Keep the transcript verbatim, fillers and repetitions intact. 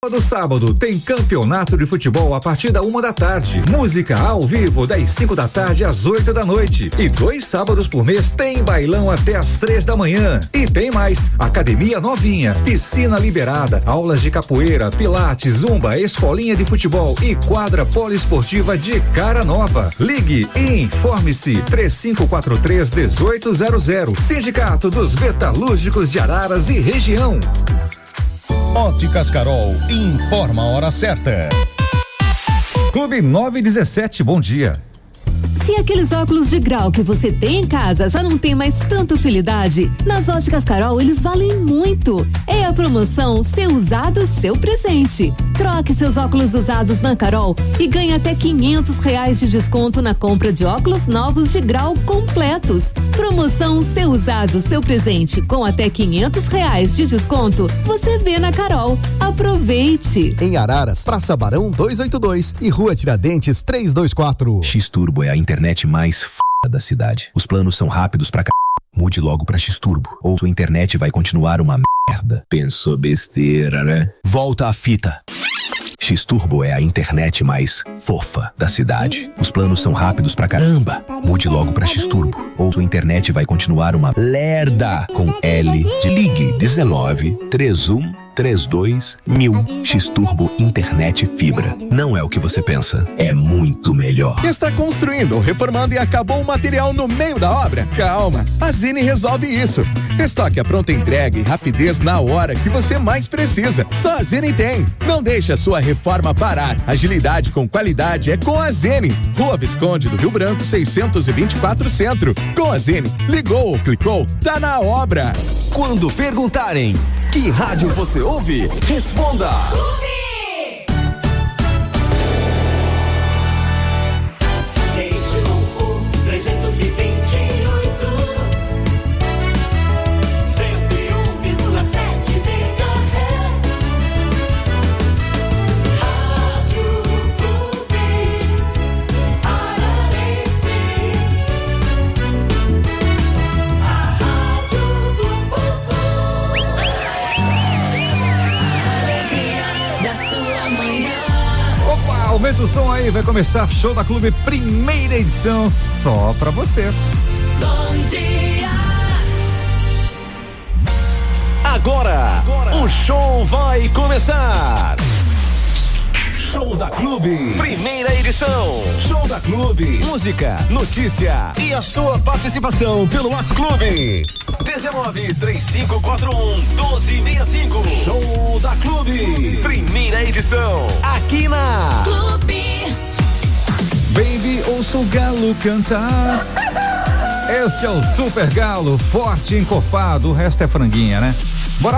No sábado tem campeonato de futebol a partir da uma da tarde. Música ao vivo das cinco da tarde às oito da noite. E dois sábados por mês tem bailão até às três da manhã. E tem mais: academia novinha, piscina liberada, aulas de capoeira, pilates, zumba, escolinha de futebol e quadra poliesportiva de cara nova. Ligue e informe-se três cinco quatro três um oito zero zero. Sindicato dos Metalúrgicos de Araras e região. Óticas Carol informa a hora certa. Clube nove dezessete, bom dia. Se aqueles óculos de grau que você tem em casa já não tem mais tanta utilidade, nas Óticas Carol eles valem muito. É a promoção Seu Usado, Seu Presente. Troque seus óculos usados na Carol e ganhe até quinhentos reais de desconto na compra de óculos novos de grau completos. Promoção Seu Usado, Seu Presente com até quinhentos reais de desconto. Você vê na Carol. Aproveite. Em Araras, Praça Barão duzentos e oitenta e dois e Rua Tiradentes trezentos e vinte e quatro. X-Turbo é a internet mais f*** da cidade. Os planos são rápidos pra c... Mude logo pra X-Turbo, ou sua internet vai continuar uma merda. Pensou besteira, né? Volta a fita. X-Turbo é a internet mais fofa da cidade. Os planos são rápidos pra caramba. Mude logo pra X-Turbo, ou sua internet vai continuar uma lerda. Com L de ligue dezenove, trinta e um, trinta e dois mil. X-Turbo Internet Fibra. Não é o que você pensa, é muito melhor. Está construindo ou reformando e acabou o material no meio da obra? Calma, a Zine resolve isso. Estoque a pronta entrega e rapidez na hora que você mais precisa. Só a Zine tem. Não deixe a sua reforma parar. Agilidade com qualidade é com a Zine. Rua Visconde do Rio Branco, seiscentos e vinte e quatro Centro. Com a Zine, ligou ou clicou, tá na obra. Quando perguntarem que rádio você ouve, responda Clube. Aumenta o som aí, vai começar Show da Clube, primeira edição, só pra você. Bom dia! Agora, Agora, o show vai começar. Show da Clube, primeira edição. Show da Clube, música, notícia e a sua participação pelo WhatsApp Clube. dezenove, trinta e cinco, quarenta e um, doze, sessenta e cinco. Show da Clube, primeira edição. Aqui na Clube. Baby, ouça o galo cantar. Esse é o Super Galo, forte e encorpado, o resto é franguinha, né? Bora